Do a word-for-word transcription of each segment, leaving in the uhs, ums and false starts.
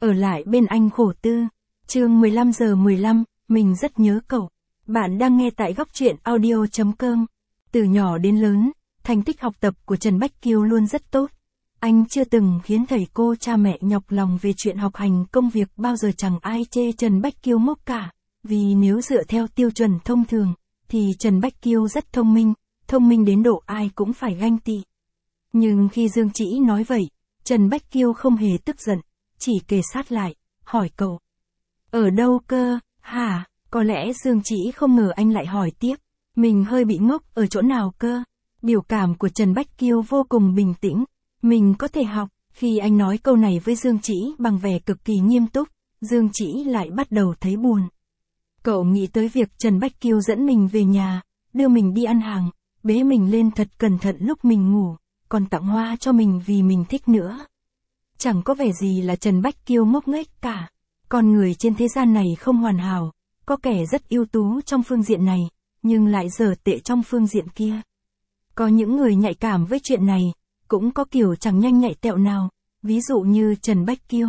Ở lại bên anh khổ tư. Chương mười lăm giờ mười lăm, mình rất nhớ cậu. Bạn đang nghe tại góc truyện audio chấm com. Từ nhỏ đến lớn, thành tích học tập của Trần Bách Kiêu luôn rất tốt. Anh chưa từng khiến thầy cô cha mẹ nhọc lòng về chuyện học hành công việc, bao giờ chẳng ai chê Trần Bách Kiêu ngốc cả. Vì nếu dựa theo tiêu chuẩn thông thường, thì Trần Bách Kiêu rất thông minh, thông minh đến độ ai cũng phải ganh tị. Nhưng khi Dương Trĩ nói vậy, Trần Bách Kiêu không hề tức giận, chỉ kề sát lại, hỏi cậu. Ở đâu cơ, hả? Có lẽ Dương Trĩ không ngờ anh lại hỏi tiếp. Mình hơi bị ngốc ở chỗ nào cơ? Biểu cảm của Trần Bách Kiêu vô cùng bình tĩnh. Mình có thể học. Khi anh nói câu này với Dương Trĩ bằng vẻ cực kỳ nghiêm túc, Dương Trĩ lại bắt đầu thấy buồn. Cậu nghĩ tới việc Trần Bách Kiêu dẫn mình về nhà, đưa mình đi ăn hàng, bế mình lên thật cẩn thận lúc mình ngủ, còn tặng hoa cho mình vì mình thích nữa. Chẳng có vẻ gì là Trần Bách Kiêu ngốc nghếch cả. Con người trên thế gian này không hoàn hảo, có kẻ rất ưu tú trong phương diện này, nhưng lại dở tệ trong phương diện kia. Có những người nhạy cảm với chuyện này, cũng có kiểu chẳng nhanh nhạy tẹo nào, ví dụ như Trần Bách Kiêu.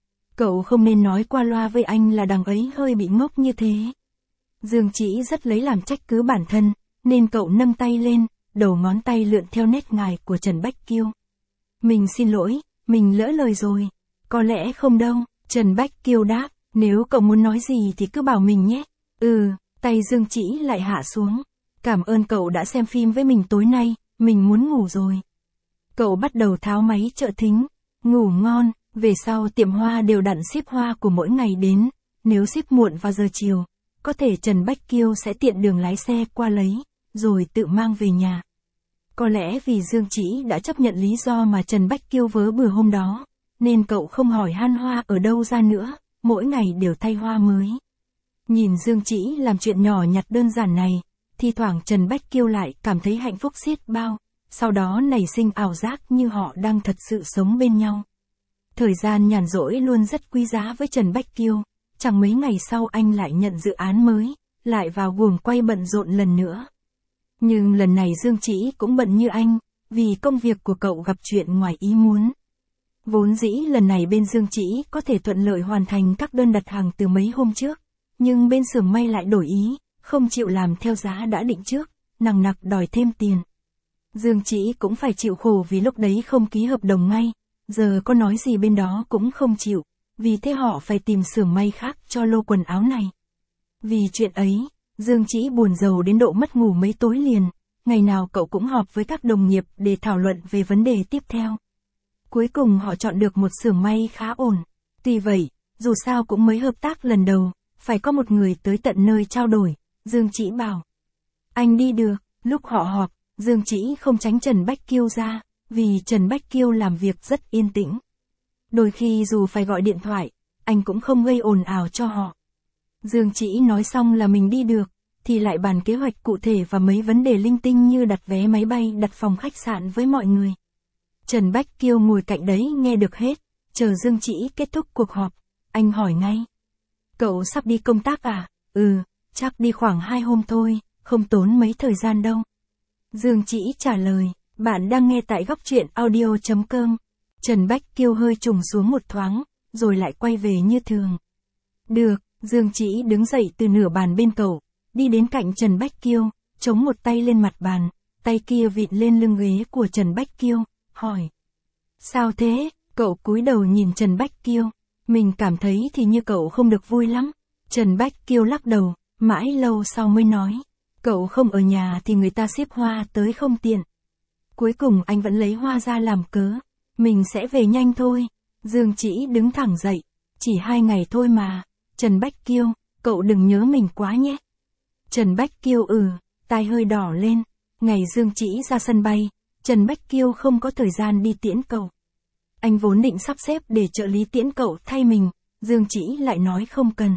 Cậu không nên nói qua loa với anh là đằng ấy hơi bị ngốc như thế. Dương Trĩ rất lấy làm trách cứ bản thân, nên cậu nâng tay lên, đầu ngón tay lượn theo nét ngài của Trần Bách Kiêu. Mình xin lỗi, mình lỡ lời rồi. Có lẽ không đâu, Trần Bách Kiêu đáp, nếu cậu muốn nói gì thì cứ bảo mình nhé. Ừ, tay Dương Trĩ lại hạ xuống. Cảm ơn cậu đã xem phim với mình tối nay, mình muốn ngủ rồi. Cậu bắt đầu tháo máy trợ thính, ngủ ngon. Về sau tiệm hoa đều đặn ship hoa của mỗi ngày đến, nếu ship muộn vào giờ chiều, có thể Trần Bách Kiêu sẽ tiện đường lái xe qua lấy, rồi tự mang về nhà. Có lẽ vì Dương Trĩ đã chấp nhận lý do mà Trần Bách Kiêu vớ bừa hôm đó, nên cậu không hỏi han hoa ở đâu ra nữa, mỗi ngày đều thay hoa mới. Nhìn Dương Trĩ làm chuyện nhỏ nhặt đơn giản này, thi thoảng Trần Bách Kiêu lại cảm thấy hạnh phúc xiết bao, sau đó nảy sinh ảo giác như họ đang thật sự sống bên nhau. Thời gian nhàn rỗi luôn rất quý giá với Trần Bách Kiêu, chẳng mấy ngày sau anh lại nhận dự án mới, lại vào guồng quay bận rộn lần nữa. Nhưng lần này Dương Trĩ cũng bận như anh, vì công việc của cậu gặp chuyện ngoài ý muốn. Vốn dĩ lần này bên Dương Trĩ có thể thuận lợi hoàn thành các đơn đặt hàng từ mấy hôm trước, nhưng bên xưởng may lại đổi ý, không chịu làm theo giá đã định trước, nằng nặc đòi thêm tiền. Dương Trĩ cũng phải chịu khổ vì lúc đấy không ký hợp đồng ngay. Giờ có nói gì bên đó cũng không chịu, vì thế họ phải tìm xưởng may khác cho lô quần áo này. Vì chuyện ấy, Dương Trĩ buồn rầu đến độ mất ngủ mấy tối liền, ngày nào cậu cũng họp với các đồng nghiệp để thảo luận về vấn đề tiếp theo. Cuối cùng họ chọn được một xưởng may khá ổn. Tuy vậy, dù sao cũng mới hợp tác lần đầu, phải có một người tới tận nơi trao đổi, Dương Trĩ bảo. Anh đi được, lúc họ họp, Dương Trĩ không tránh Trần Bách Kiêu ra. Vì Trần Bách Kiêu làm việc rất yên tĩnh. Đôi khi dù phải gọi điện thoại, anh cũng không gây ồn ào cho họ. Dương Trĩ nói xong là mình đi được, thì lại bàn kế hoạch cụ thể và mấy vấn đề linh tinh như đặt vé máy bay, đặt phòng khách sạn với mọi người. Trần Bách Kiêu ngồi cạnh đấy nghe được hết, chờ Dương Trĩ kết thúc cuộc họp, anh hỏi ngay. Cậu sắp đi công tác à? Ừ, chắc đi khoảng hai hôm thôi, không tốn mấy thời gian đâu. Dương Trĩ trả lời. Bạn đang nghe tại góc truyện audio chấm com. Trần Bách Kiêu hơi trùng xuống một thoáng, rồi lại quay về như thường. Được, Dương Trĩ đứng dậy từ nửa bàn bên cậu, đi đến cạnh Trần Bách Kiêu, chống một tay lên mặt bàn, tay kia vịn lên lưng ghế của Trần Bách Kiêu, hỏi. Sao thế? Cậu cúi đầu nhìn Trần Bách Kiêu, mình cảm thấy thì như cậu không được vui lắm. Trần Bách Kiêu lắc đầu, mãi lâu sau mới nói. Cậu không ở nhà thì người ta ship hoa tới không tiện. Cuối cùng anh vẫn lấy hoa ra làm cớ. Mình sẽ về nhanh thôi. Dương Trĩ đứng thẳng dậy. Chỉ hai ngày thôi mà. Trần Bách Kiêu, cậu đừng nhớ mình quá nhé. Trần Bách Kiêu ừ, tai hơi đỏ lên. Ngày Dương Trĩ ra sân bay, Trần Bách Kiêu không có thời gian đi tiễn cậu. Anh vốn định sắp xếp để trợ lý tiễn cậu thay mình, Dương Trĩ lại nói không cần.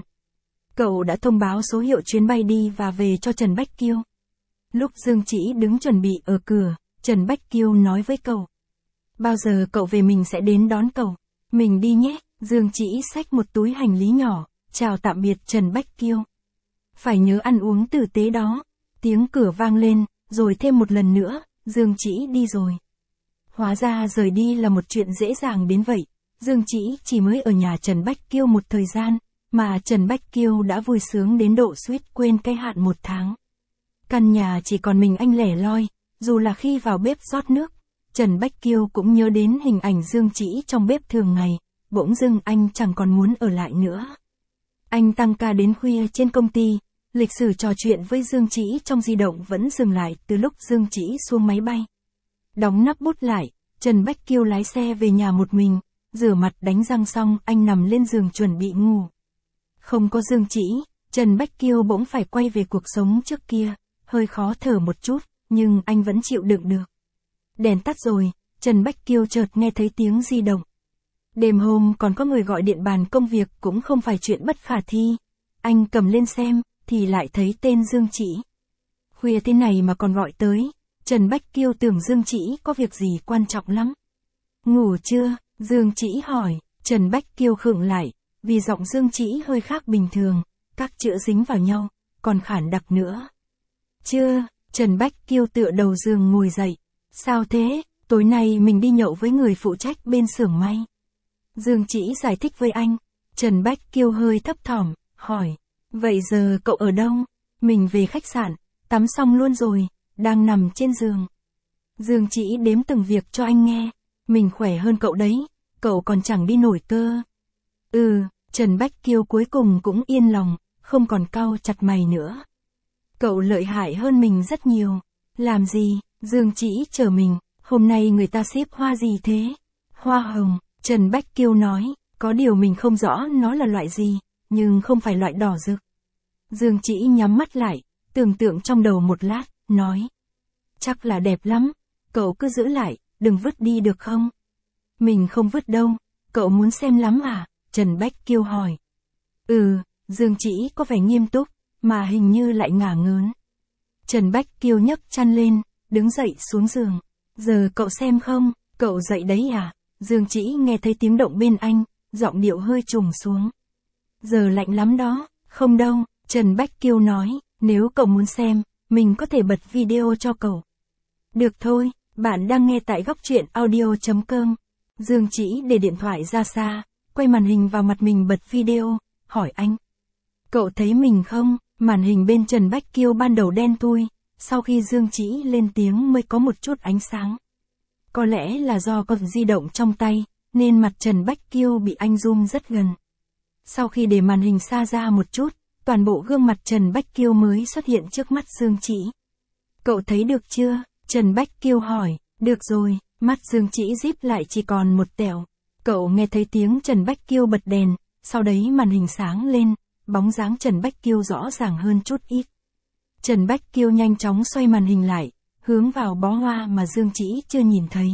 Cậu đã thông báo số hiệu chuyến bay đi và về cho Trần Bách Kiêu. Lúc Dương Trĩ đứng chuẩn bị ở cửa, Trần Bách Kiêu nói với cậu. Bao giờ cậu về mình sẽ đến đón cậu. Mình đi nhé. Dương Trĩ xách một túi hành lý nhỏ, chào tạm biệt Trần Bách Kiêu. Phải nhớ ăn uống tử tế đó. Tiếng cửa vang lên, rồi thêm một lần nữa, Dương Trĩ đi rồi. Hóa ra rời đi là một chuyện dễ dàng đến vậy. Dương Chỉ chỉ mới ở nhà Trần Bách Kiêu một thời gian, mà Trần Bách Kiêu đã vui sướng đến độ suýt quên cái hạn một tháng. Căn nhà chỉ còn mình anh lẻ loi, dù là khi vào bếp rót nước, Trần Bách Kiêu cũng nhớ đến hình ảnh Dương Chỉ trong bếp thường ngày, bỗng dưng anh chẳng còn muốn ở lại nữa. Anh tăng ca đến khuya trên công ty, lịch sử trò chuyện với Dương Chỉ trong di động vẫn dừng lại từ lúc Dương Chỉ xuống máy bay. Đóng nắp bút lại, Trần Bách Kiêu lái xe về nhà một mình, rửa mặt đánh răng xong anh nằm lên giường chuẩn bị ngủ. Không có Dương Chỉ, Trần Bách Kiêu bỗng phải quay về cuộc sống trước kia, hơi khó thở một chút, nhưng anh vẫn chịu đựng được. Đèn tắt rồi, Trần Bách Kiêu chợt nghe thấy tiếng di động. Đêm hôm còn có người gọi điện bàn công việc cũng không phải chuyện bất khả thi. Anh cầm lên xem, thì lại thấy tên Dương Chỉ. Khuya thế này mà còn gọi tới, Trần Bách Kiêu tưởng Dương Chỉ có việc gì quan trọng lắm. Ngủ chưa? Dương Chỉ hỏi. Trần Bách Kiêu khựng lại, vì giọng Dương Chỉ hơi khác bình thường, các chữ dính vào nhau, còn khản đặc nữa. Chưa, Trần Bách Kiêu tựa đầu giường ngồi dậy. Sao thế? Tối nay mình đi nhậu với người phụ trách bên xưởng may. Dương Chỉ giải thích với anh. Trần Bách Kiêu hơi thấp thỏm, hỏi. Vậy giờ cậu ở đâu? Mình về khách sạn, tắm xong luôn rồi, đang nằm trên giường. Dương Chỉ đếm từng việc cho anh nghe. Mình khỏe hơn cậu đấy, cậu còn chẳng đi nổi cơ. Ừ, Trần Bách Kiêu cuối cùng cũng yên lòng, không còn cau chặt mày nữa. Cậu lợi hại hơn mình rất nhiều. Làm gì? Dương Chỉ chờ mình, hôm nay người ta ship hoa gì thế? Hoa hồng, Trần Bách Kiêu nói, có điều mình không rõ nó là loại gì, nhưng không phải loại đỏ rực. Dương Chỉ nhắm mắt lại, tưởng tượng trong đầu một lát, nói. Chắc là đẹp lắm, cậu cứ giữ lại, đừng vứt đi được không? Mình không vứt đâu, cậu muốn xem lắm à? Trần Bách Kiêu hỏi. Ừ, Dương Chỉ có vẻ nghiêm túc, mà hình như lại ngả ngớn. Trần Bách Kiêu nhấc chăn lên, đứng dậy xuống giường. Giờ cậu xem không, cậu dậy đấy à? Dương Chỉ nghe thấy tiếng động bên anh, giọng điệu hơi trùng xuống. Giờ lạnh lắm đó, không đâu, Trần Bách Kiêu nói, nếu cậu muốn xem, mình có thể bật video cho cậu. Được thôi, bạn đang nghe tại góc truyện audio chấm com. Dương Chỉ để điện thoại ra xa, quay màn hình vào mặt mình bật video, hỏi anh. Cậu thấy mình không? Màn hình bên Trần Bách Kiêu ban đầu đen thui, sau khi Dương Chỉ lên tiếng mới có một chút ánh sáng. Có lẽ là do con di động trong tay, nên mặt Trần Bách Kiêu bị anh zoom rất gần. Sau khi để màn hình xa ra một chút, toàn bộ gương mặt Trần Bách Kiêu mới xuất hiện trước mắt Dương Chỉ. Cậu thấy được chưa? Trần Bách Kiêu hỏi. Được rồi, mắt Dương Chỉ díp lại chỉ còn một tẹo. Cậu nghe thấy tiếng Trần Bách Kiêu bật đèn, sau đấy màn hình sáng lên, bóng dáng Trần Bách Kiêu rõ ràng hơn chút ít. Trần Bách Kiêu nhanh chóng xoay màn hình lại, hướng vào bó hoa mà Dương Chỉ chưa nhìn thấy.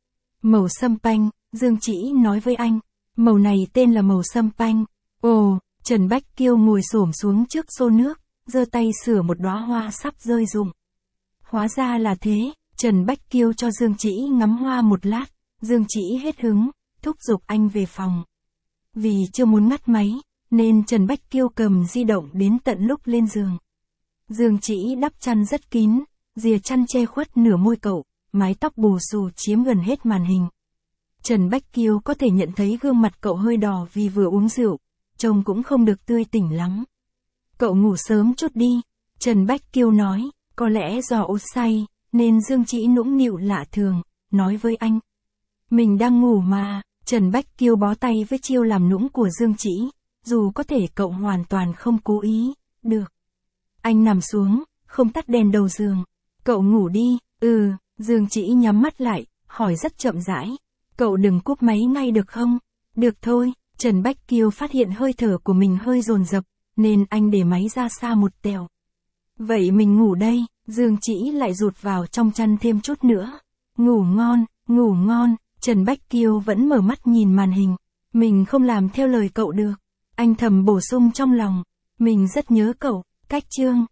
Màu sâm panh, Dương Chỉ nói với anh. Màu này tên là màu sâm panh. Ồ, Trần Bách Kiêu ngồi xổm xuống trước xô nước, giơ tay sửa một đóa hoa sắp rơi rụng. Hóa ra là thế, Trần Bách Kiêu cho Dương Chỉ ngắm hoa một lát, Dương Chỉ hết hứng, thúc giục anh về phòng. Vì chưa muốn ngắt máy, nên Trần Bách Kiêu cầm di động đến tận lúc lên giường. Dương Chỉ đắp chăn rất kín, rìa chăn che khuất nửa môi cậu, mái tóc bù xù chiếm gần hết màn hình. Trần Bách Kiêu có thể nhận thấy gương mặt cậu hơi đỏ vì vừa uống rượu, trông cũng không được tươi tỉnh lắm. Cậu ngủ sớm chút đi, Trần Bách Kiêu nói, có lẽ do uống say, nên Dương Chỉ nũng nịu lạ thường, nói với anh. Mình đang ngủ mà, Trần Bách Kiêu bó tay với chiêu làm nũng của Dương Chỉ, dù có thể cậu hoàn toàn không cố ý, được. Anh nằm xuống, không tắt đèn đầu giường. Cậu ngủ đi, ừ, Dương Chỉ nhắm mắt lại, hỏi rất chậm rãi. Cậu đừng cúp máy ngay được không? Được thôi, Trần Bách Kiêu phát hiện hơi thở của mình hơi dồn dập, nên anh để máy ra xa một tèo. Vậy mình ngủ đây, Dương Chỉ lại rụt vào trong chăn thêm chút nữa. Ngủ ngon, ngủ ngon, Trần Bách Kiêu vẫn mở mắt nhìn màn hình. Mình không làm theo lời cậu được. Anh thầm bổ sung trong lòng. Mình rất nhớ cậu, cách chương.